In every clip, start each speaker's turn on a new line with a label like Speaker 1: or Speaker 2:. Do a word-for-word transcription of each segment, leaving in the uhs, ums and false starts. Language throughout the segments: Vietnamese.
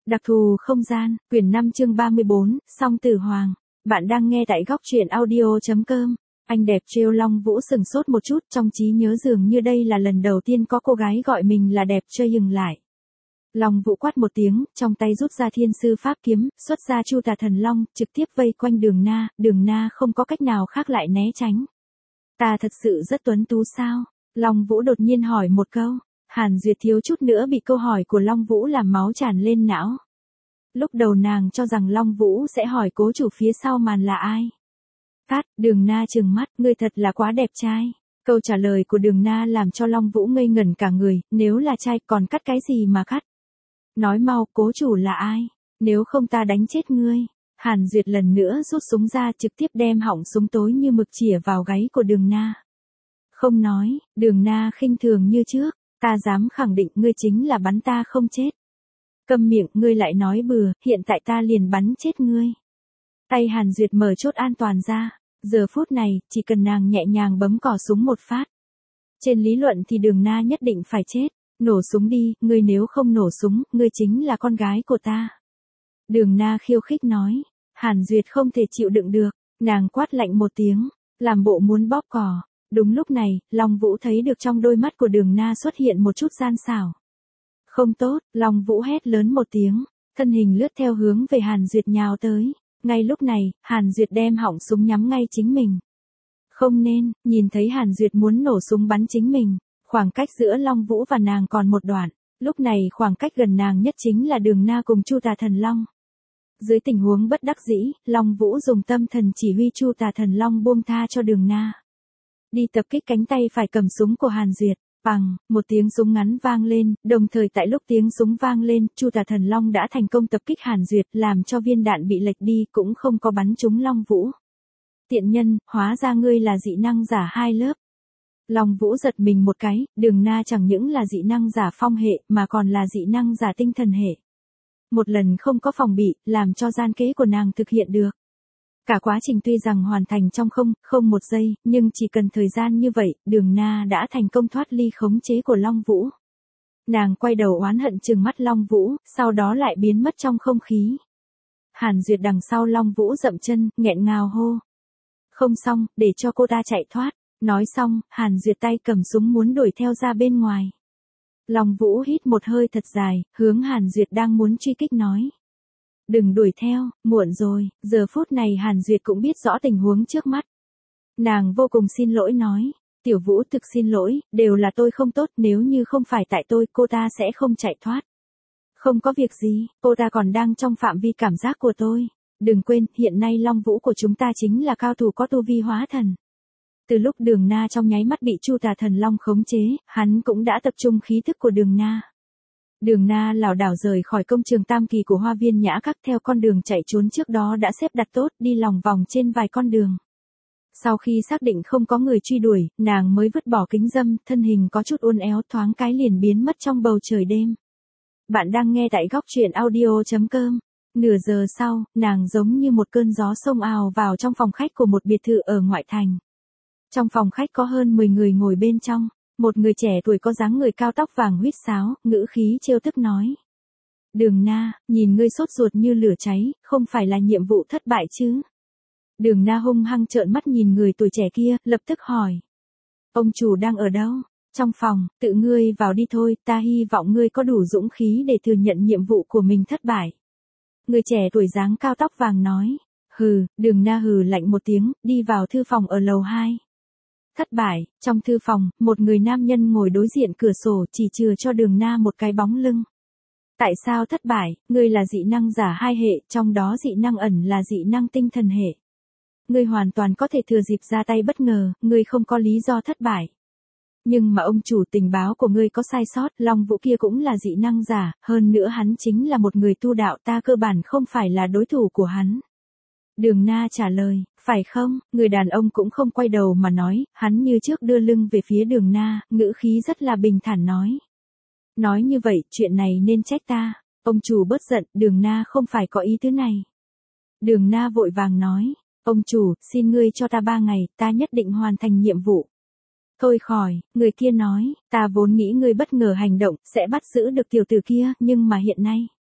Speaker 1: Đặc thù không gian, quyển năm chương ba mươi bốn, Song Tử Hoàng. Bạn đang nghe tại góc truyện audio.com. Anh đẹp trêu Long Vũ sừng sốt một chút, trong trí nhớ dường như đây là lần đầu tiên có cô gái gọi mình là đẹp chơi dừng lại. Long Vũ quát một tiếng, trong tay rút ra thiên sư pháp kiếm, xuất ra Chu Tà Thần Long, trực tiếp vây quanh Đường Na, Đường Na không có cách nào khác lại né tránh. Ta thật sự rất tuấn tú sao? Long Vũ đột nhiên hỏi một câu. Hàn Duyệt thiếu chút nữa bị câu hỏi của Long Vũ làm máu tràn lên não. Lúc đầu nàng cho rằng Long Vũ sẽ hỏi cố chủ phía sau màn là ai. Cát, Đường Na trừng mắt, ngươi thật là quá đẹp trai. Câu trả lời của Đường Na làm cho Long Vũ ngây ngẩn cả người, nếu là trai còn cắt cái gì mà cắt. Nói mau, cố chủ là ai? Nếu không ta đánh chết ngươi. Hàn Duyệt lần nữa rút súng ra trực tiếp đem họng súng tối như mực chĩa vào gáy của Đường Na. Không nói, Đường Na khinh thường như trước. Ta dám khẳng định ngươi chính là bắn ta không chết. Câm miệng, ngươi lại nói bừa, hiện tại ta liền bắn chết ngươi. Tay Hàn Duyệt mở chốt an toàn ra. Giờ phút này, chỉ cần nàng nhẹ nhàng bấm cò súng một phát. Trên lý luận thì Đường Na nhất định phải chết. Nổ súng đi, ngươi nếu không nổ súng, ngươi chính là con gái của ta. Đường Na khiêu khích nói. Hàn Duyệt không thể chịu đựng được. Nàng quát lạnh một tiếng, làm bộ muốn bóp cò. Đúng lúc này, Long Vũ thấy được trong đôi mắt của Đường Na xuất hiện một chút gian xảo. Không tốt, Long Vũ hét lớn một tiếng, thân hình lướt theo hướng về Hàn Duyệt nhào tới. Ngay lúc này, Hàn Duyệt đem họng súng nhắm ngay chính mình. Không nên, nhìn thấy Hàn Duyệt muốn nổ súng bắn chính mình, khoảng cách giữa Long Vũ và nàng còn một đoạn. Lúc này khoảng cách gần nàng nhất chính là Đường Na cùng Chu Tà Thần Long. Dưới tình huống bất đắc dĩ, Long Vũ dùng tâm thần chỉ huy Chu Tà Thần Long buông tha cho Đường Na. Đi tập kích cánh tay phải cầm súng của Hàn Duyệt. Bằng, một tiếng súng ngắn vang lên, đồng thời tại lúc tiếng súng vang lên, Chu Tà Thần Long đã thành công tập kích Hàn Duyệt, làm cho viên đạn bị lệch đi, cũng không có bắn trúng Long Vũ. Tiện nhân, hóa ra ngươi là dị năng giả hai lớp. Long Vũ giật mình một cái, Đường Na chẳng những là dị năng giả phong hệ, mà còn là dị năng giả tinh thần hệ. Một lần không có phòng bị, làm cho gian kế của nàng thực hiện được. Cả quá trình tuy rằng hoàn thành trong không, không một giây, nhưng chỉ cần thời gian như vậy, Đường Na đã thành công thoát ly khống chế của Long Vũ. Nàng quay đầu oán hận trừng mắt Long Vũ, sau đó lại biến mất trong không khí. Hàn Duyệt đằng sau Long Vũ dậm chân, nghẹn ngào hô. Không xong, để cho cô ta chạy thoát. Nói xong, Hàn Duyệt tay cầm súng muốn đuổi theo ra bên ngoài. Long Vũ hít một hơi thật dài, hướng Hàn Duyệt đang muốn truy kích nói. Đừng đuổi theo, muộn rồi, giờ phút này Hàn Duyệt cũng biết rõ tình huống trước mắt. Nàng vô cùng xin lỗi nói, Tiểu Vũ thực xin lỗi, đều là tôi không tốt, nếu như không phải tại tôi, cô ta sẽ không chạy thoát. Không có việc gì, cô ta còn đang trong phạm vi cảm giác của tôi. Đừng quên, hiện nay Long Vũ của chúng ta chính là cao thủ có tu vi hóa thần. Từ lúc Đường Na trong nháy mắt bị Chu Tà Thần Long khống chế, hắn cũng đã tập trung khí thức của Đường Na. Đường Na lảo đảo rời khỏi công trường tam kỳ của Hoa Viên Nhã Các theo con đường chạy trốn trước đó đã xếp đặt tốt, đi lòng vòng trên vài con đường. Sau khi xác định không có người truy đuổi, nàng mới vứt bỏ kính râm, thân hình có chút uốn éo thoáng cái liền biến mất trong bầu trời đêm. Bạn đang nghe tại góc truyện audio.com. Nửa giờ sau, nàng giống như một cơn gió xông ào vào trong phòng khách của một biệt thự ở ngoại thành. Trong phòng khách có hơn mười người ngồi bên trong. Một người trẻ tuổi có dáng người cao tóc vàng huýt sáo, ngữ khí trêu tức nói. Đường Na, nhìn ngươi sốt ruột như lửa cháy, không phải là nhiệm vụ thất bại chứ? Đường Na hung hăng trợn mắt nhìn người tuổi trẻ kia, lập tức hỏi. Ông chủ đang ở đâu? Trong phòng, tự ngươi vào đi thôi, ta hy vọng ngươi có đủ dũng khí để thừa nhận nhiệm vụ của mình thất bại. Người trẻ tuổi dáng cao tóc vàng nói. Hừ, Đường Na hừ lạnh một tiếng, đi vào thư phòng ở lầu hai. Thất bại, trong thư phòng, một người nam nhân ngồi đối diện cửa sổ chỉ chừa cho Đường Na một cái bóng lưng. Tại sao thất bại, ngươi là dị năng giả hai hệ, trong đó dị năng ẩn là dị năng tinh thần hệ. Ngươi hoàn toàn có thể thừa dịp ra tay bất ngờ, ngươi không có lý do thất bại. Nhưng mà ông chủ tình báo của ngươi có sai sót, Long Vũ kia cũng là dị năng giả, hơn nữa hắn chính là một người tu đạo, ta cơ bản không phải là đối thủ của hắn. Đường Na trả lời, phải không? Người đàn ông cũng không quay đầu mà nói, hắn như trước đưa lưng về phía Đường Na, ngữ khí rất là bình thản nói. Nói như vậy, chuyện này nên trách ta. Ông chủ bớt giận, Đường Na không phải có ý thứ này. Đường Na vội vàng nói, ông chủ, xin ngươi cho ta ba ngày, ta nhất định hoàn thành nhiệm vụ. Thôi khỏi, người kia nói, ta vốn nghĩ ngươi bất ngờ hành động, sẽ bắt giữ được tiểu tử kia, nhưng mà hiện nay.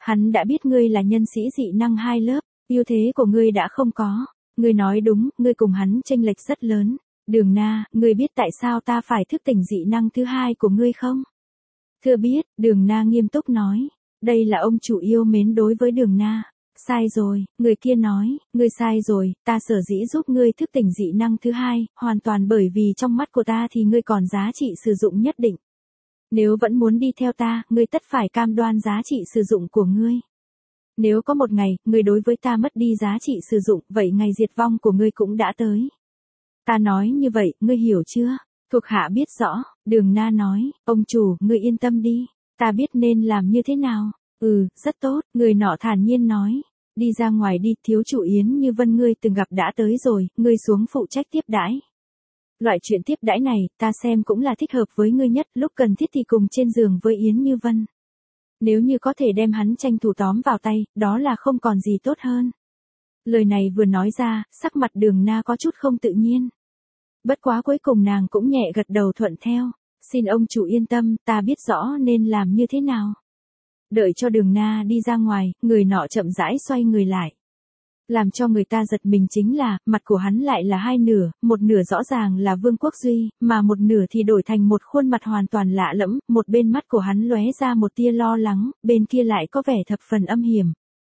Speaker 1: Hắn đã biết ngươi là nhân sĩ dị năng hai lớp, ưu thế của ngươi đã không có. Ngươi nói đúng, ngươi cùng hắn chênh lệch rất lớn. Đường Na, ngươi biết tại sao ta phải thức tỉnh dị năng thứ hai của ngươi không? Thưa biết, Đường Na nghiêm túc nói. Đây là ông chủ yêu mến đối với Đường Na. Sai rồi, người kia nói, ngươi sai rồi, ta sở dĩ giúp ngươi thức tỉnh dị năng thứ hai, hoàn toàn bởi vì trong mắt của ta thì ngươi còn giá trị sử dụng nhất định. Nếu vẫn muốn đi theo ta, ngươi tất phải cam đoan giá trị sử dụng của ngươi. Nếu có một ngày, ngươi đối với ta mất đi giá trị sử dụng, vậy ngày diệt vong của ngươi cũng đã tới. Ta nói như vậy, ngươi hiểu chưa? Thuộc hạ biết rõ, Đường Na nói, ông chủ, ngươi yên tâm đi, ta biết nên làm như thế nào. Ừ, rất tốt, người nọ thản nhiên nói. Đi ra ngoài đi, thiếu chủ Yến Như Vân ngươi từng gặp đã tới rồi, ngươi xuống phụ trách tiếp đãi. Loại chuyện tiếp đãi này, ta xem cũng là thích hợp với ngươi nhất, lúc cần thiết thì cùng trên giường với Yến Như Vân. Nếu như có thể đem hắn tranh thủ tóm vào tay, đó là không còn gì tốt hơn. Lời này vừa nói ra, sắc mặt Đường Na có chút không tự nhiên. Bất quá cuối cùng nàng cũng nhẹ gật đầu thuận theo. Xin ông chủ yên tâm, ta biết rõ nên làm như thế nào. Đợi cho Đường Na đi ra ngoài, người nọ chậm rãi xoay người lại. Làm cho người ta giật mình chính là, mặt của hắn lại là hai nửa, một nửa rõ ràng là Vương Quốc Duy, mà một nửa thì đổi thành một khuôn mặt hoàn toàn lạ lẫm, một bên mắt của hắn lóe ra một tia lo lắng, bên kia lại có vẻ thập phần âm hiểm.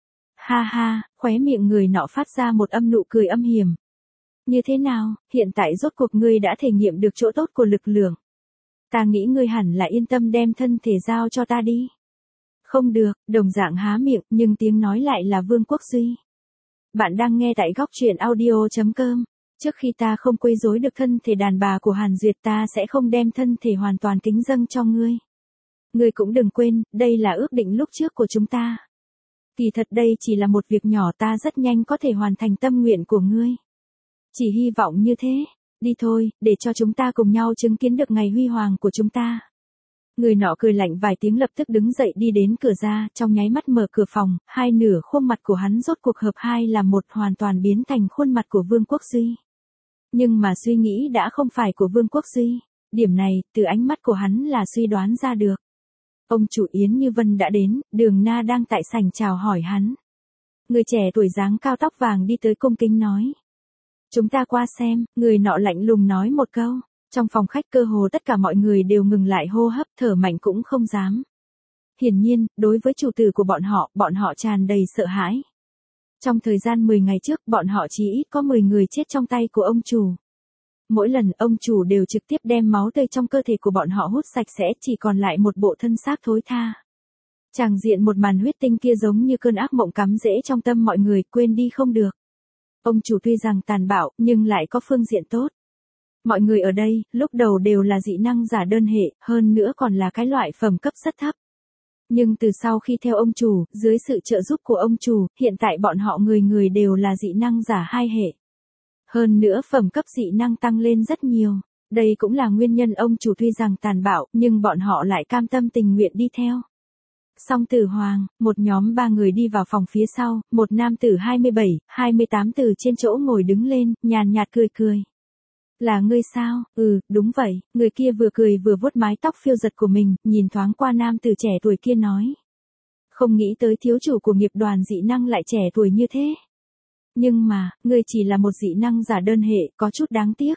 Speaker 1: Ha ha, khóe miệng người nọ phát ra một âm nụ cười âm hiểm. Như thế nào, hiện tại rốt cuộc ngươi đã thể nghiệm được chỗ tốt của lực lượng. Ta nghĩ ngươi hẳn là yên tâm đem thân thể giao cho ta đi. Không được, đồng dạng há miệng, nhưng tiếng nói lại là Vương Quốc Duy. Bạn đang nghe tại góc truyện audio chấm com. Trước khi ta không quấy rối được thân thể đàn bà của Hàn Duyệt ta sẽ không đem thân thể hoàn toàn kính dâng cho ngươi. Ngươi cũng đừng quên, đây là ước định lúc trước của chúng ta. Kỳ thật đây chỉ là một việc nhỏ, ta rất nhanh có thể hoàn thành tâm nguyện của ngươi. Chỉ hy vọng như thế. Đi thôi, để cho chúng ta cùng nhau chứng kiến được ngày huy hoàng của chúng ta. Người nọ cười lạnh vài tiếng lập tức đứng dậy đi đến cửa ra, trong nháy mắt mở cửa phòng, hai nửa khuôn mặt của hắn rốt cuộc hợp hai là một, hoàn toàn biến thành khuôn mặt của Vương Quốc Duy. Nhưng mà suy nghĩ đã không phải của Vương Quốc Duy. Điểm này, từ ánh mắt của hắn là suy đoán ra được. Ông chủ Yến Như Vân đã đến, Đường Na đang tại sảnh chào hỏi hắn. Người trẻ tuổi dáng cao tóc vàng đi tới cung kính nói. Chúng ta qua xem, người nọ lạnh lùng nói một câu. Trong phòng khách cơ hồ tất cả mọi người đều ngừng lại hô hấp, thở mạnh cũng không dám. Hiển nhiên, đối với chủ tử của bọn họ, bọn họ tràn đầy sợ hãi. Trong thời gian mười ngày trước, bọn họ chỉ ít có mười người chết trong tay của ông chủ. Mỗi lần ông chủ đều trực tiếp đem máu tươi trong cơ thể của bọn họ hút sạch sẽ, chỉ còn lại một bộ thân xác thối tha. Tràng diện một màn huyết tinh kia giống như cơn ác mộng cắm rễ trong tâm mọi người, quên đi không được. Ông chủ tuy rằng tàn bạo, nhưng lại có phương diện tốt. Mọi người ở đây, lúc đầu đều là dị năng giả đơn hệ, hơn nữa còn là cái loại phẩm cấp rất thấp. Nhưng từ sau khi theo ông chủ, dưới sự trợ giúp của ông chủ, hiện tại bọn họ người người đều là dị năng giả hai hệ. Hơn nữa phẩm cấp dị năng tăng lên rất nhiều. Đây cũng là nguyên nhân ông chủ tuy rằng tàn bạo, nhưng bọn họ lại cam tâm tình nguyện đi theo. Song Tử Hoàng, một nhóm ba người đi vào phòng phía sau, một nam tử hai mươi bảy, hai mươi tám từ trên chỗ ngồi đứng lên, nhàn nhạt cười cười. Là ngươi sao? Ừ, đúng vậy, người kia vừa cười vừa vuốt mái tóc phiêu giật của mình, nhìn thoáng qua nam tử trẻ tuổi kia nói. Không nghĩ tới thiếu chủ của nghiệp đoàn dị năng lại trẻ tuổi như thế. Nhưng mà, ngươi chỉ là một dị năng giả đơn hệ, có chút đáng tiếc.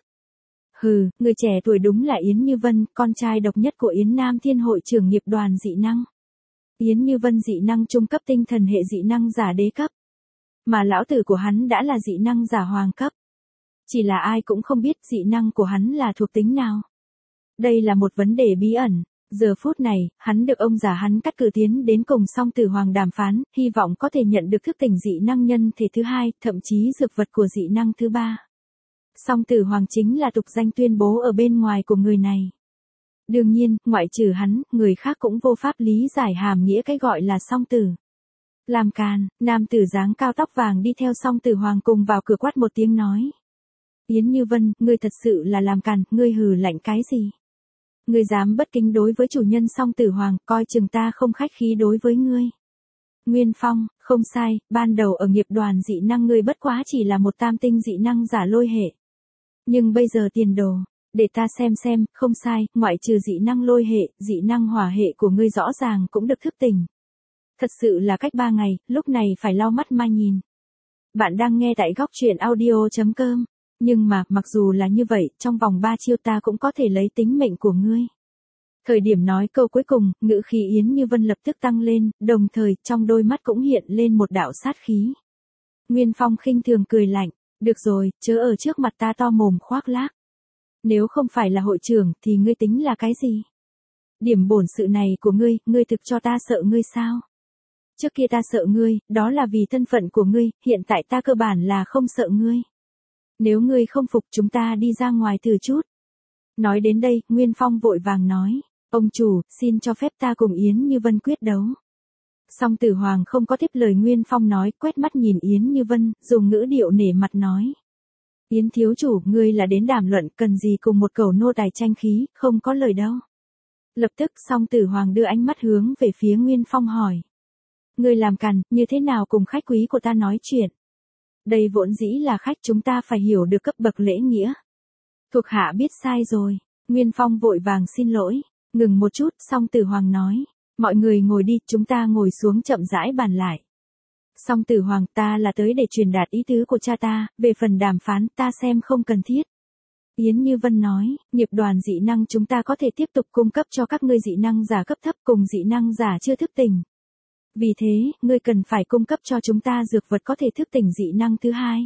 Speaker 1: Hừ, người trẻ tuổi đúng là Yến Như Vân, con trai độc nhất của Yến Nam Thiên hội trưởng nghiệp đoàn dị năng. Yến Như Vân dị năng trung cấp tinh thần hệ dị năng giả đế cấp. Mà lão tử của hắn đã là dị năng giả hoàng cấp. Chỉ là ai cũng không biết dị năng của hắn là thuộc tính nào. Đây là một vấn đề bí ẩn. Giờ phút này, hắn được ông già hắn cắt cử tiến đến cùng Song Tử Hoàng đàm phán, hy vọng có thể nhận được thức tỉnh dị năng nhân thể thứ hai, thậm chí dược vật của dị năng thứ ba. Song Tử Hoàng chính là tục danh tuyên bố ở bên ngoài của người này. Đương nhiên, ngoại trừ hắn, người khác cũng vô pháp lý giải hàm nghĩa cái gọi là song tử. Làm càn, nam tử dáng cao tóc vàng đi theo Song Tử Hoàng cùng vào cửa quát một tiếng nói. Yến Như Vân, ngươi thật sự là làm càn, ngươi hừ lạnh cái gì? Ngươi dám bất kính đối với chủ nhân Song Tử Hoàng, coi chừng ta không khách khí đối với ngươi. Nguyên Phong, không sai, ban đầu ở nghiệp đoàn dị năng ngươi bất quá chỉ là một tam tinh dị năng giả lôi hệ. Nhưng bây giờ tiền đồ, để ta xem xem, không sai, ngoại trừ dị năng lôi hệ, dị năng hỏa hệ của ngươi rõ ràng cũng được thức tỉnh. Thật sự là cách ba ngày, lúc này phải lau mắt mà nhìn. Bạn đang nghe tại góc truyện audio chấm com. Nhưng mà, mặc dù là như vậy, trong vòng ba chiêu ta cũng có thể lấy tính mệnh của ngươi. Thời điểm nói câu cuối cùng, ngữ khí Yến Như Vân lập tức tăng lên, đồng thời, trong đôi mắt cũng hiện lên một đạo sát khí. Nguyên Phong khinh thường cười lạnh, được rồi, chớ ở trước mặt ta to mồm khoác lác. Nếu không phải là hội trưởng, thì ngươi tính là cái gì? Điểm bổn sự này của ngươi, ngươi thực cho ta sợ ngươi sao? Trước kia ta sợ ngươi, đó là vì thân phận của ngươi, hiện tại ta cơ bản là không sợ ngươi. Nếu ngươi không phục chúng ta đi ra ngoài từ chút. Nói đến đây, Nguyên Phong vội vàng nói, ông chủ, xin cho phép ta cùng Yến Như Vân quyết đấu. Song Tử Hoàng không có tiếp lời Nguyên Phong nói, quét mắt nhìn Yến Như Vân, dùng ngữ điệu nể mặt nói. Yến thiếu chủ, ngươi là đến đàm luận, cần gì cùng một cẩu nô tài tranh khí, không có lời đâu. Lập tức Song Tử Hoàng đưa ánh mắt hướng về phía Nguyên Phong hỏi. Ngươi làm càn, như thế nào cùng khách quý của ta nói chuyện? Đây vốn dĩ là khách, chúng ta phải hiểu được cấp bậc lễ nghĩa. Thuộc hạ biết sai rồi. Nguyên Phong vội vàng xin lỗi. Ngừng một chút, Song Tử Hoàng nói. Mọi người ngồi đi, chúng ta ngồi xuống chậm rãi bàn lại. Song Tử Hoàng, ta là tới để truyền đạt ý tứ của cha ta, về phần đàm phán ta xem không cần thiết. Yến Như Vân nói, nghiệp đoàn dị năng chúng ta có thể tiếp tục cung cấp cho các ngươi dị năng giả cấp thấp cùng dị năng giả chưa thức tỉnh. Vì thế, ngươi cần phải cung cấp cho chúng ta dược vật có thể thức tỉnh dị năng thứ hai.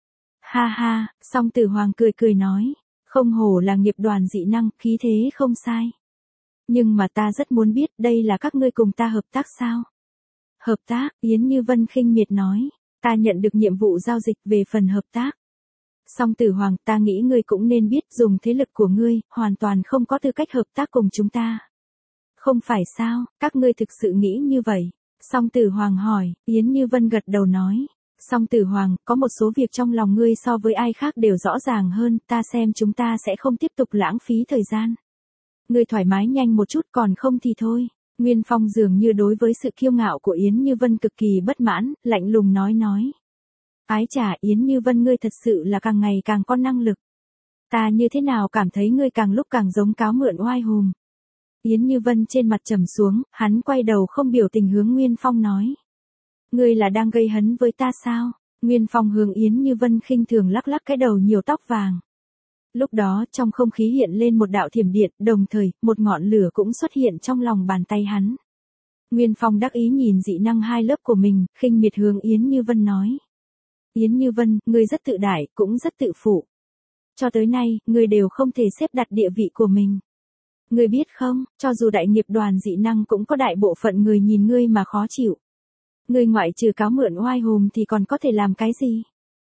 Speaker 1: Ha ha, Song Tử Hoàng cười cười nói, không hổ là nghiệp đoàn dị năng, khí thế không sai. Nhưng mà ta rất muốn biết, đây là các ngươi cùng ta hợp tác sao? Hợp tác, Yến Như Vân khinh miệt nói, ta nhận được nhiệm vụ giao dịch về phần hợp tác. Song Tử Hoàng, ta nghĩ ngươi cũng nên biết dùng thế lực của ngươi, hoàn toàn không có tư cách hợp tác cùng chúng ta. Không phải sao, các ngươi thực sự nghĩ như vậy? Song Tử Hoàng hỏi, Yến Như Vân gật đầu nói. Song Tử Hoàng, có một số việc trong lòng ngươi so với ai khác đều rõ ràng hơn, ta xem chúng ta sẽ không tiếp tục lãng phí thời gian. Ngươi thoải mái nhanh một chút, còn không thì thôi. Nguyên Phong dường như đối với sự kiêu ngạo của Yến Như Vân cực kỳ bất mãn, lạnh lùng nói nói. Ái chà, Yến Như Vân ngươi thật sự là càng ngày càng có năng lực. Ta như thế nào cảm thấy ngươi càng lúc càng giống cáo mượn oai hùm. Yến Như Vân trên mặt trầm xuống, hắn quay đầu không biểu tình hướng Nguyên Phong nói. Ngươi là đang gây hấn với ta sao? Nguyên Phong hướng Yến Như Vân khinh thường lắc lắc cái đầu nhiều tóc vàng. Lúc đó trong không khí hiện lên một đạo thiểm điện, đồng thời, một ngọn lửa cũng xuất hiện trong lòng bàn tay hắn. Nguyên Phong đắc ý nhìn dị năng hai lớp của mình, khinh miệt hướng Yến Như Vân nói. Yến Như Vân, ngươi rất tự đại, cũng rất tự phụ. Cho tới nay, ngươi đều không thể xếp đặt địa vị của mình. Ngươi biết không, cho dù đại nghiệp đoàn dị năng cũng có đại bộ phận người nhìn ngươi mà khó chịu. Ngươi ngoại trừ cáo mượn oai hùm thì còn có thể làm cái gì?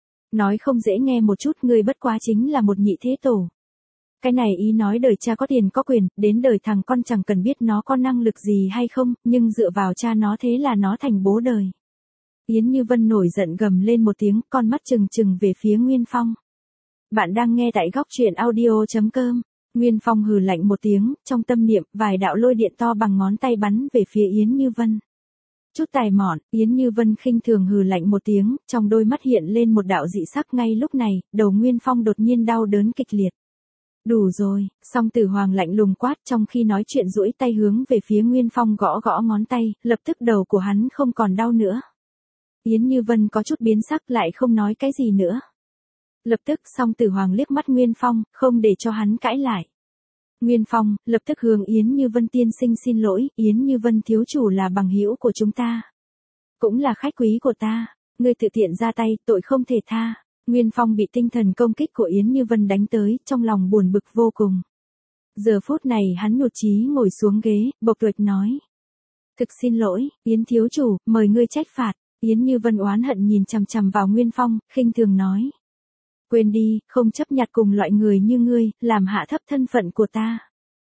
Speaker 1: Nói không dễ nghe một chút, ngươi bất quá chính là một nhị thế tổ. Cái này ý nói đời cha có tiền có quyền, đến đời thằng con chẳng cần biết nó có năng lực gì hay không, nhưng dựa vào cha nó thế là nó thành bố đời. Yến Như Vân nổi giận gầm lên một tiếng, con mắt trừng trừng về phía Nguyên Phong. Bạn đang nghe tại góc truyện audio chấm com. Nguyên Phong hừ lạnh một tiếng, trong tâm niệm, vài đạo lôi điện to bằng ngón tay bắn về phía Yến Như Vân. Chút tài mọn, Yến Như Vân khinh thường hừ lạnh một tiếng, trong đôi mắt hiện lên một đạo dị sắc. Ngay lúc này, đầu Nguyên Phong đột nhiên đau đớn kịch liệt. Đủ rồi, Song Tử Hoàng lạnh lùng quát, trong khi nói chuyện duỗi tay hướng về phía Nguyên Phong gõ gõ ngón tay, lập tức đầu của hắn không còn đau nữa. Yến Như Vân có chút biến sắc, lại không nói cái gì nữa. Lập tức Song Tử Hoàng liếc mắt Nguyên Phong, không để cho hắn cãi lại. Nguyên Phong, lập tức hướng Yến Như Vân tiên sinh xin lỗi, Yến Như Vân thiếu chủ là bằng hữu của chúng ta. Cũng là khách quý của ta, ngươi tự tiện ra tay, tội không thể tha. Nguyên Phong bị tinh thần công kích của Yến Như Vân đánh tới, trong lòng buồn bực vô cùng. Giờ phút này hắn nhụt chí ngồi xuống ghế, bộc tuệch nói. Thực xin lỗi, Yến thiếu chủ, mời ngươi trách phạt. Yến Như Vân oán hận nhìn chằm chằm vào Nguyên Phong, khinh thường nói. Quên đi, không chấp nhặt cùng loại người như ngươi, làm hạ thấp thân phận của ta.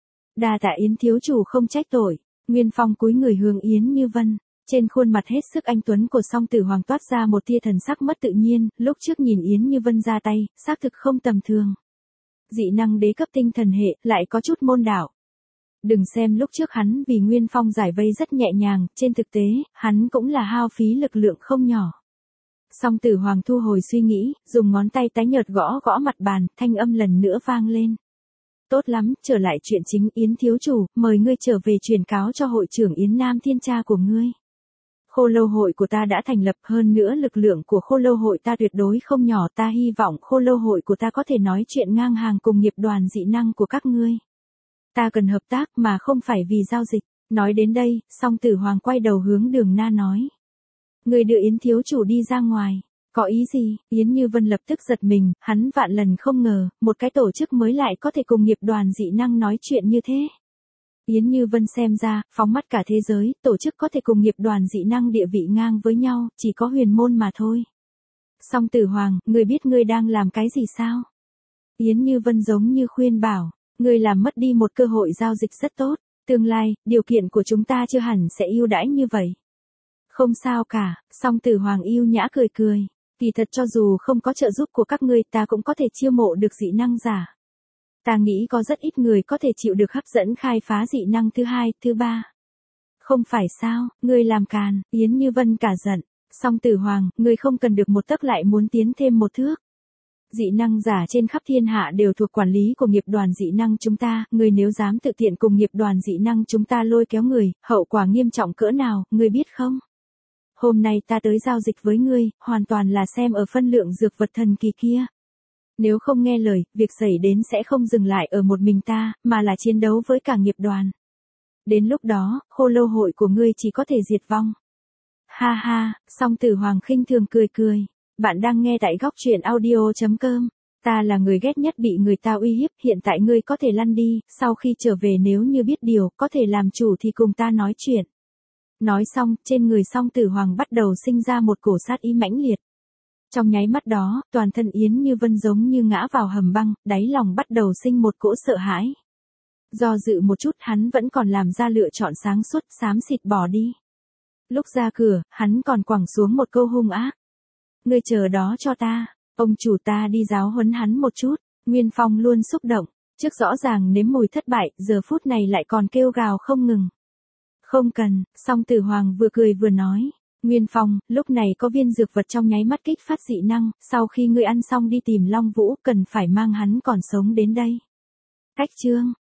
Speaker 1: Đa tạ Yến thiếu chủ không trách tội. Nguyên Phong cúi người hướng Yến Như Vân. Trên khuôn mặt hết sức anh tuấn của Song Tử Hoàng toát ra một tia thần sắc mất tự nhiên, lúc trước nhìn Yến Như Vân ra tay, xác thực không tầm thường. Dị năng đế cấp tinh thần hệ, lại có chút môn đạo. Đừng xem lúc trước hắn vì Nguyên Phong giải vây rất nhẹ nhàng, trên thực tế, hắn cũng là hao phí lực lượng không nhỏ. Song Tử Hoàng thu hồi suy nghĩ, dùng ngón tay tái nhợt gõ gõ mặt bàn, thanh âm lần nữa vang lên. Tốt lắm, trở lại chuyện chính, Yến thiếu chủ, mời ngươi trở về truyền cáo cho hội trưởng Yến Nam Thiên cha của ngươi. Khô lâu hội của ta đã thành lập, hơn nữa lực lượng của khô lâu hội ta tuyệt đối không nhỏ, ta hy vọng khô lâu hội của ta có thể nói chuyện ngang hàng cùng nghiệp đoàn dị năng của các ngươi. Ta cần hợp tác mà không phải vì giao dịch. Nói đến đây, song tử hoàng quay đầu hướng Đường Na nói. Người đưa Yến thiếu chủ đi ra ngoài. Có ý gì? Yến Như Vân lập tức giật mình, hắn vạn lần không ngờ, một cái tổ chức mới lại có thể cùng nghiệp đoàn dị năng nói chuyện như thế. Yến Như Vân xem ra, phóng mắt cả thế giới, tổ chức có thể cùng nghiệp đoàn dị năng địa vị ngang với nhau, chỉ có huyền môn mà thôi. Song tử hoàng, ngươi biết ngươi đang làm cái gì sao? Yến Như Vân giống như khuyên bảo, ngươi làm mất đi một cơ hội giao dịch rất tốt, tương lai, điều kiện của chúng ta chưa hẳn sẽ ưu đãi như vậy. Không sao cả, song tử hoàng yêu nhã cười cười, kỳ thật cho dù không có trợ giúp của các ngươi ta cũng có thể chiêu mộ được dị năng giả. Ta nghĩ có rất ít người có thể chịu được hấp dẫn khai phá dị năng thứ hai, thứ ba. Không phải sao, ngươi làm càn, Yến Như Vân cả giận, song tử hoàng, ngươi không cần được một tấc lại muốn tiến thêm một thước. Dị năng giả trên khắp thiên hạ đều thuộc quản lý của nghiệp đoàn dị năng chúng ta, ngươi nếu dám tự tiện cùng nghiệp đoàn dị năng chúng ta lôi kéo người, hậu quả nghiêm trọng cỡ nào, ngươi biết không? Hôm nay ta tới giao dịch với ngươi, hoàn toàn là xem ở phân lượng dược vật thần kỳ kia. Nếu không nghe lời, việc xảy đến sẽ không dừng lại ở một mình ta, mà là chiến đấu với cả nghiệp đoàn. Đến lúc đó, khô lâu hội của ngươi chỉ có thể diệt vong. Ha ha, song tử hoàng khinh thường cười cười. Bạn đang nghe tại góc truyện audio chấm com. Ta là người ghét nhất bị người ta uy hiếp, hiện tại ngươi có thể lăn đi, sau khi trở về nếu như biết điều, có thể làm chủ thì cùng ta nói chuyện. Nói xong, trên người song tử hoàng bắt đầu sinh ra một cổ sát ý mãnh liệt. Trong nháy mắt đó, toàn thân Yến Như Vân giống như ngã vào hầm băng, đáy lòng bắt đầu sinh một cỗ sợ hãi. Do dự một chút hắn vẫn còn làm ra lựa chọn sáng suốt, xám xịt bỏ đi. Lúc ra cửa, hắn còn quẳng xuống một câu hung ác. Ngươi chờ đó cho ta, ông chủ ta đi giáo huấn hắn một chút. Nguyên Phong luôn xúc động, trước rõ ràng nếm mùi thất bại, giờ phút này lại còn kêu gào không ngừng. Không cần, song tử hoàng vừa cười vừa nói. Nguyên Phong, lúc này có viên dược vật trong nháy mắt kích phát dị năng, sau khi ngươi ăn xong đi tìm Long Vũ, cần phải mang hắn còn sống đến đây. Cách chương,